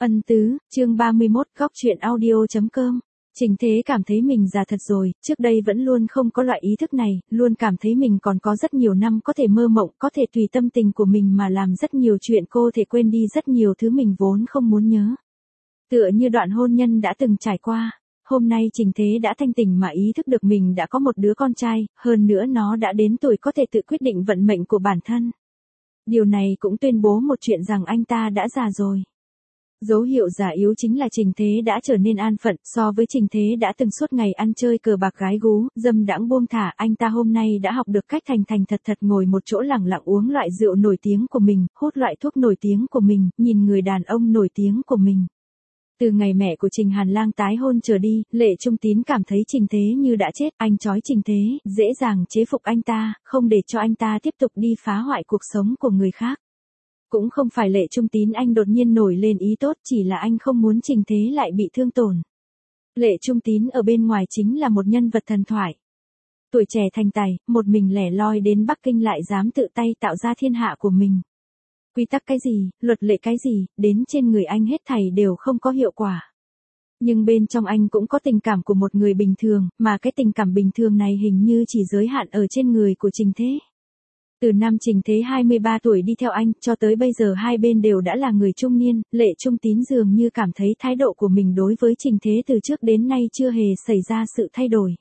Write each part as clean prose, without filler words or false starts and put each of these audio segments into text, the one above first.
Ân tứ, chương 31, góc truyện audio.com. Trình Thế cảm thấy mình già thật rồi, trước đây vẫn luôn không có loại ý thức này, luôn cảm thấy mình còn có rất nhiều năm có thể mơ mộng, có thể tùy tâm tình của mình mà làm rất nhiều chuyện, cô thể quên đi rất nhiều thứ mình vốn không muốn nhớ. Tựa như đoạn hôn nhân đã từng trải qua. Hôm nay Trình Thế đã thanh tỉnh mà ý thức được mình đã có một đứa con trai, hơn nữa nó đã đến tuổi có thể tự quyết định vận mệnh của bản thân. Điều này cũng tuyên bố một chuyện rằng anh ta đã già rồi. Dấu hiệu già yếu chính là Trình Thế đã trở nên an phận, so với Trình Thế đã từng suốt ngày ăn chơi cờ bạc gái gú, dâm đãng buông thả, anh ta hôm nay đã học được cách thành thành thật thật ngồi một chỗ lẳng lặng uống loại rượu nổi tiếng của mình, hút loại thuốc nổi tiếng của mình, nhìn người đàn ông nổi tiếng của mình. Từ ngày mẹ của Trình Hàn Lang tái hôn trở đi, Lệ Trung Tín cảm thấy Trình Thế như đã chết, anh trói Trình Thế, dễ dàng chế phục anh ta, không để cho anh ta tiếp tục đi phá hoại cuộc sống của người khác. Cũng không phải Lệ Trung Tín anh đột nhiên nổi lên ý tốt, chỉ là anh không muốn Trình Thế lại bị thương tổn. Lệ Trung Tín ở bên ngoài chính là một nhân vật thần thoại. Tuổi trẻ thành tài, một mình lẻ loi đến Bắc Kinh lại dám tự tay tạo ra thiên hạ của mình. Quy tắc cái gì, luật lệ cái gì, đến trên người anh hết thảy đều không có hiệu quả. Nhưng bên trong anh cũng có tình cảm của một người bình thường, mà cái tình cảm bình thường này hình như chỉ giới hạn ở trên người của Trình Thế. Từ năm Trình Thế 23 tuổi đi theo anh, cho tới bây giờ hai bên đều đã là người trung niên, Lệ Trung Tín dường như cảm thấy thái độ của mình đối với Trình Thế từ trước đến nay chưa hề xảy ra sự thay đổi.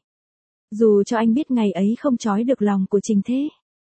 Dù cho anh biết ngày ấy không trói được lòng của Trình Thế.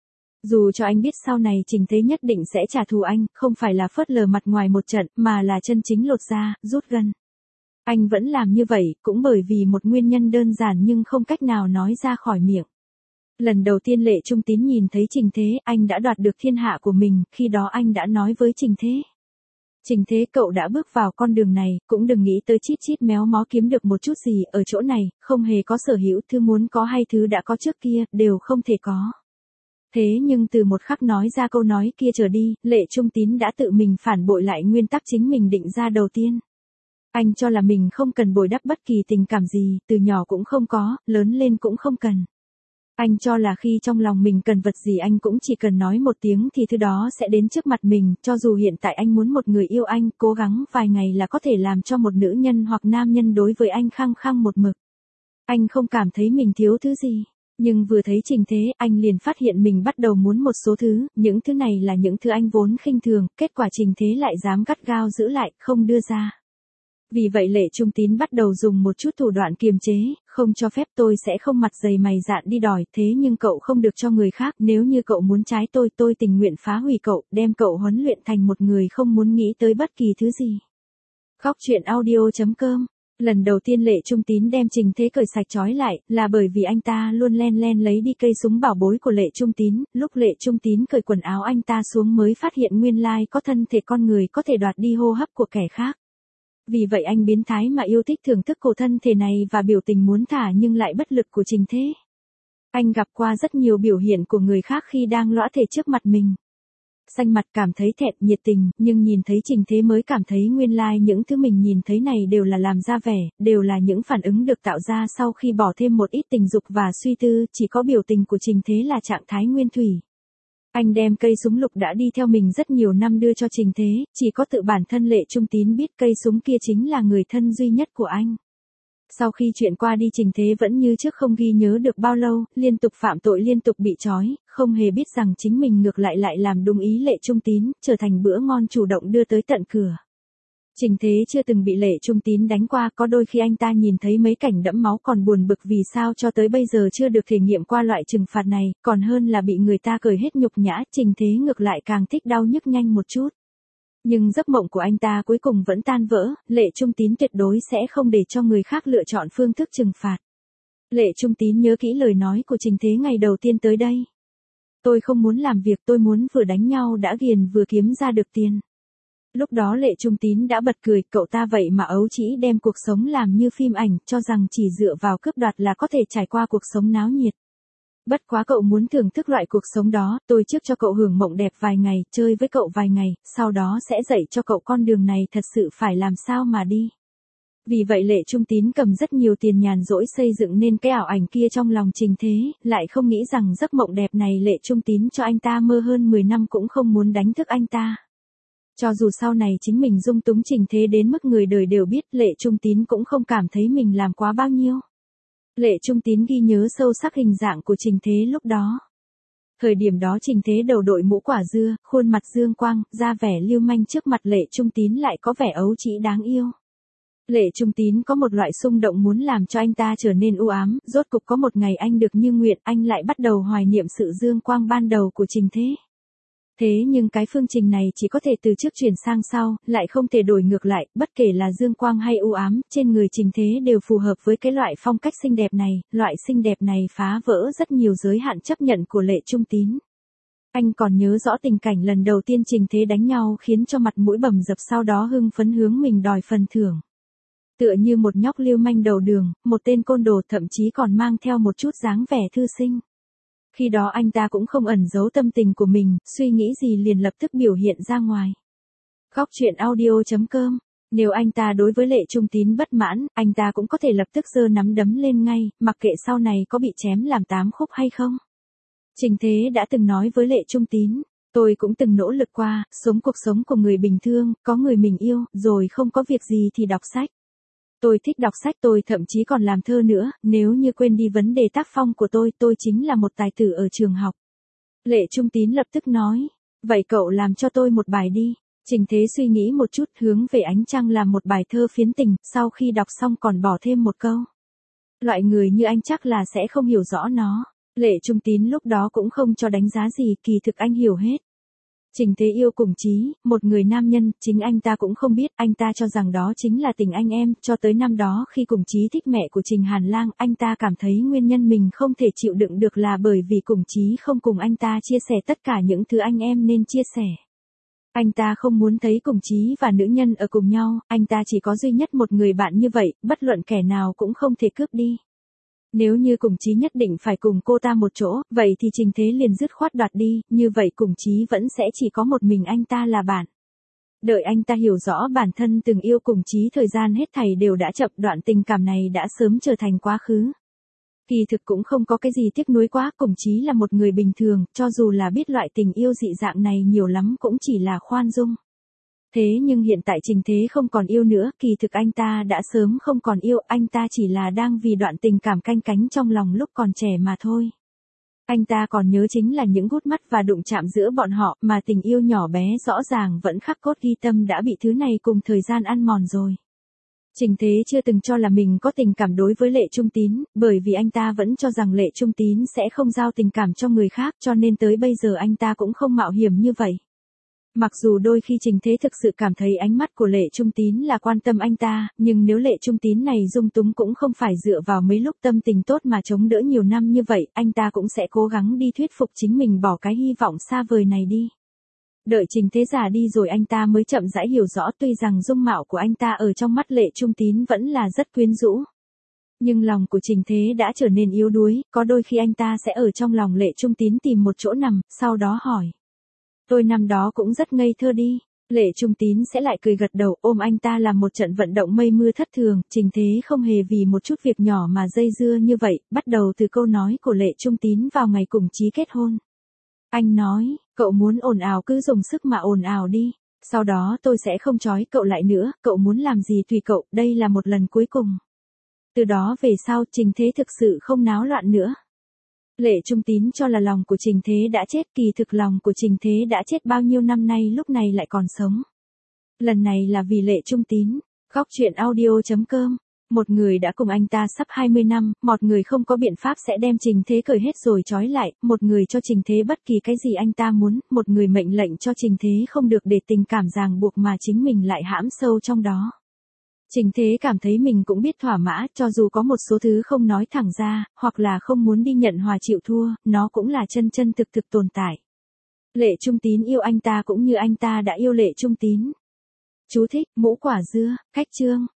Dù cho anh biết sau này Trình Thế nhất định sẽ trả thù anh, không phải là phớt lờ mặt ngoài một trận, mà là chân chính lột da, rút gân. Anh vẫn làm như vậy, cũng bởi vì một nguyên nhân đơn giản nhưng không cách nào nói ra khỏi miệng. Lần đầu tiên Lệ Trung Tín nhìn thấy Trình Thế, anh đã đoạt được thiên hạ của mình, khi đó anh đã nói với Trình Thế. Trình Thế, cậu đã bước vào con đường này, cũng đừng nghĩ tới chít chít méo mó kiếm được một chút gì, ở chỗ này, không hề có sở hữu, thứ muốn có hay thứ đã có trước kia, đều không thể có. Thế nhưng từ một khắc nói ra câu nói kia trở đi, Lệ Trung Tín đã tự mình phản bội lại nguyên tắc chính mình định ra đầu tiên. Anh cho là mình không cần bồi đắp bất kỳ tình cảm gì, từ nhỏ cũng không có, lớn lên cũng không cần. Anh cho là khi trong lòng mình cần vật gì anh cũng chỉ cần nói một tiếng thì thứ đó sẽ đến trước mặt mình, cho dù hiện tại anh muốn một người yêu anh, cố gắng vài ngày là có thể làm cho một nữ nhân hoặc nam nhân đối với anh khăng khăng một mực. Anh không cảm thấy mình thiếu thứ gì. Nhưng vừa thấy Trình Thế, anh liền phát hiện mình bắt đầu muốn một số thứ, những thứ này là những thứ anh vốn khinh thường, kết quả Trình Thế lại dám gắt gao giữ lại, không đưa ra. Vì vậy Lệ Trung Tín bắt đầu dùng một chút thủ đoạn kiềm chế, không cho phép, tôi sẽ không mặt dày mày dạn đi đòi, thế nhưng cậu không được cho người khác, nếu như cậu muốn trái tôi tình nguyện phá hủy cậu, đem cậu huấn luyện thành một người không muốn nghĩ tới bất kỳ thứ gì. Góc truyện audio.com. Lần đầu tiên Lệ Trung Tín đem Trình Thế cởi sạch trói lại, là bởi vì anh ta luôn len len lấy đi cây súng bảo bối của Lệ Trung Tín, lúc Lệ Trung Tín cởi quần áo anh ta xuống mới phát hiện nguyên lai có thân thể con người có thể đoạt đi hô hấp của kẻ khác. Vì vậy anh biến thái mà yêu thích thưởng thức cổ thân thể này và biểu tình muốn thả nhưng lại bất lực của Trình Thế. Anh gặp qua rất nhiều biểu hiện của người khác khi đang lõa thể trước mặt mình. Xanh mặt cảm thấy thẹn, nhiệt tình, nhưng nhìn thấy Trình Thế mới cảm thấy nguyên lai những thứ mình nhìn thấy này đều là làm ra vẻ, đều là những phản ứng được tạo ra sau khi bỏ thêm một ít tình dục và suy tư, chỉ có biểu tình của Trình Thế là trạng thái nguyên thủy. Anh đem cây súng lục đã đi theo mình rất nhiều năm đưa cho Trình Thế, chỉ có tự bản thân Lệ Trung Tín biết cây súng kia chính là người thân duy nhất của anh. Sau khi chuyện qua đi Trình Thế vẫn như trước không ghi nhớ được bao lâu, liên tục phạm tội liên tục bị trói, không hề biết rằng chính mình ngược lại làm đúng ý Lệ Trung Tín, trở thành bữa ngon chủ động đưa tới tận cửa. Trình Thế chưa từng bị Lệ Trung Tín đánh qua, có đôi khi anh ta nhìn thấy mấy cảnh đẫm máu còn buồn bực vì sao cho tới bây giờ chưa được thể nghiệm qua loại trừng phạt này, còn hơn là bị người ta cởi hết nhục nhã, Trình Thế ngược lại càng thích đau nhức nhanh một chút. Nhưng giấc mộng của anh ta cuối cùng vẫn tan vỡ, Lệ Trung Tín tuyệt đối sẽ không để cho người khác lựa chọn phương thức trừng phạt. Lệ Trung Tín nhớ kỹ lời nói của Trình Thế ngày đầu tiên tới đây. Tôi không muốn làm việc, tôi muốn vừa đánh nhau đã ghiền vừa kiếm ra được tiền. Lúc đó Lệ Trung Tín đã bật cười, cậu ta vậy mà ấu trĩ đem cuộc sống làm như phim ảnh, cho rằng chỉ dựa vào cướp đoạt là có thể trải qua cuộc sống náo nhiệt. Bất quá cậu muốn thưởng thức loại cuộc sống đó, tôi trước cho cậu hưởng mộng đẹp vài ngày, chơi với cậu vài ngày, sau đó sẽ dạy cho cậu con đường này thật sự phải làm sao mà đi. Vì vậy Lệ Trung Tín cầm rất nhiều tiền nhàn rỗi xây dựng nên cái ảo ảnh kia trong lòng Trình Thế, lại không nghĩ rằng giấc mộng đẹp này Lệ Trung Tín cho anh ta mơ hơn 10 năm cũng không muốn đánh thức anh ta. Cho dù sau này chính mình dung túng Trình Thế đến mức người đời đều biết, Lệ Trung Tín cũng không cảm thấy mình làm quá bao nhiêu. Lệ Trung Tín ghi nhớ sâu sắc hình dạng của Trình Thế lúc đó. Thời điểm đó Trình Thế đầu đội mũ quả dưa, khuôn mặt dương quang, da vẻ lưu manh, trước mặt Lệ Trung Tín lại có vẻ ấu trĩ đáng yêu. Lệ Trung Tín có một loại xung động muốn làm cho anh ta trở nên u ám, rốt cục có một ngày anh được như nguyện, anh lại bắt đầu hoài niệm sự dương quang ban đầu của Trình Thế. Thế nhưng cái phương trình này chỉ có thể từ trước chuyển sang sau, lại không thể đổi ngược lại, bất kể là dương quang hay u ám, trên người Trình Thế đều phù hợp với cái loại phong cách xinh đẹp này, loại xinh đẹp này phá vỡ rất nhiều giới hạn chấp nhận của Lệ Trung Tín. Anh còn nhớ rõ tình cảnh lần đầu tiên Trình Thế đánh nhau khiến cho mặt mũi bầm dập, sau đó hưng phấn hướng mình đòi phần thưởng. Tựa như một nhóc lưu manh đầu đường, một tên côn đồ, thậm chí còn mang theo một chút dáng vẻ thư sinh. Khi đó anh ta cũng không ẩn giấu tâm tình của mình, suy nghĩ gì liền lập tức biểu hiện ra ngoài. Góc truyện audio.com. Nếu anh ta đối với Lệ Trung Tín bất mãn, anh ta cũng có thể lập tức giơ nắm đấm lên ngay, mặc kệ sau này có bị chém làm 8 khúc hay không. Trình Thế đã từng nói với Lệ Trung Tín, tôi cũng từng nỗ lực qua, sống cuộc sống của người bình thường, có người mình yêu, rồi không có việc gì thì đọc sách. Tôi thích đọc sách, tôi thậm chí còn làm thơ nữa, nếu như quên đi vấn đề tác phong của tôi chính là một tài tử ở trường học. Lệ Trung Tín lập tức nói, vậy cậu làm cho tôi một bài đi. Trình Thế suy nghĩ một chút, hướng về ánh trăng làm một bài thơ phiến tình, sau khi đọc xong còn bỏ thêm một câu. Loại người như anh chắc là sẽ không hiểu rõ nó. Lệ Trung Tín lúc đó cũng không cho đánh giá gì, kỳ thực anh hiểu hết. Trình Thế yêu Cùng Chí, một người nam nhân, chính anh ta cũng không biết, anh ta cho rằng đó chính là tình anh em, cho tới năm đó khi Cùng Chí thích mẹ của Trình Hàn Lang, anh ta cảm thấy nguyên nhân mình không thể chịu đựng được là bởi vì Cùng Chí không cùng anh ta chia sẻ tất cả những thứ anh em nên chia sẻ. Anh ta không muốn thấy Cùng Chí và nữ nhân ở cùng nhau, anh ta chỉ có duy nhất một người bạn như vậy, bất luận kẻ nào cũng không thể cướp đi. Nếu như Cùng Chí nhất định phải cùng cô ta một chỗ, vậy thì Trình Thế liền dứt khoát đoạt đi, như vậy Cùng Chí vẫn sẽ chỉ có một mình anh ta là bạn. Đợi anh ta hiểu rõ bản thân từng yêu Cùng Chí, thời gian hết thảy đều đã chậm, đoạn tình cảm này đã sớm trở thành quá khứ. Kỳ thực cũng không có cái gì tiếc nuối quá, Cùng Chí là một người bình thường, cho dù là biết loại tình yêu dị dạng này nhiều lắm cũng chỉ là khoan dung. Thế nhưng hiện tại Trình Thế không còn yêu nữa, kỳ thực anh ta đã sớm không còn yêu, anh ta chỉ là đang vì đoạn tình cảm canh cánh trong lòng lúc còn trẻ mà thôi. Anh ta còn nhớ chính là những gút mắt và đụng chạm giữa bọn họ, mà tình yêu nhỏ bé rõ ràng vẫn khắc cốt ghi tâm đã bị thứ này cùng thời gian ăn mòn rồi. Trình Thế chưa từng cho là mình có tình cảm đối với Lệ Trung Tín, bởi vì anh ta vẫn cho rằng Lệ Trung Tín sẽ không giao tình cảm cho người khác, cho nên tới bây giờ anh ta cũng không mạo hiểm như vậy. Mặc dù đôi khi Trình Thế thực sự cảm thấy ánh mắt của Lệ Trung Tín là quan tâm anh ta, nhưng nếu Lệ Trung Tín này dung túng cũng không phải dựa vào mấy lúc tâm tình tốt mà chống đỡ nhiều năm như vậy, anh ta cũng sẽ cố gắng đi thuyết phục chính mình bỏ cái hy vọng xa vời này đi. Đợi Trình Thế già đi rồi anh ta mới chậm rãi hiểu rõ, tuy rằng dung mạo của anh ta ở trong mắt Lệ Trung Tín vẫn là rất quyến rũ. Nhưng lòng của Trình Thế đã trở nên yếu đuối, có đôi khi anh ta sẽ ở trong lòng Lệ Trung Tín tìm một chỗ nằm, sau đó hỏi. Tôi năm đó cũng rất ngây thơ đi. Lệ Trung Tín sẽ lại cười gật đầu, ôm anh ta làm một trận vận động mây mưa thất thường. Trình Thế không hề vì một chút việc nhỏ mà dây dưa như vậy, bắt đầu từ câu nói của Lệ Trung Tín vào ngày Cùng Chí kết hôn. Anh nói, cậu muốn ồn ào cứ dùng sức mà ồn ào đi. Sau đó tôi sẽ không trói cậu lại nữa, cậu muốn làm gì tùy cậu, đây là một lần cuối cùng. Từ đó về sau Trình Thế thực sự không náo loạn nữa. Lệ Trung Tín cho là lòng của Trình Thế đã chết, kỳ thực lòng của Trình Thế đã chết bao nhiêu năm nay lúc này lại còn sống. Lần này là vì Lệ Trung Tín. Góc truyện audio.com. Một người đã cùng anh ta sắp 20 năm, một người không có biện pháp sẽ đem Trình Thế cởi hết rồi trói lại, một người cho Trình Thế bất kỳ cái gì anh ta muốn, một người mệnh lệnh cho Trình Thế không được để tình cảm ràng buộc mà chính mình lại hãm sâu trong đó. Trình Thế cảm thấy mình cũng biết thỏa mã, cho dù có một số thứ không nói thẳng ra, hoặc là không muốn đi nhận hòa chịu thua, nó cũng là chân chân thực thực tồn tại. Lệ Trung Tín yêu anh ta cũng như anh ta đã yêu Lệ Trung Tín. Chú thích, mũ quả dưa, cách chương.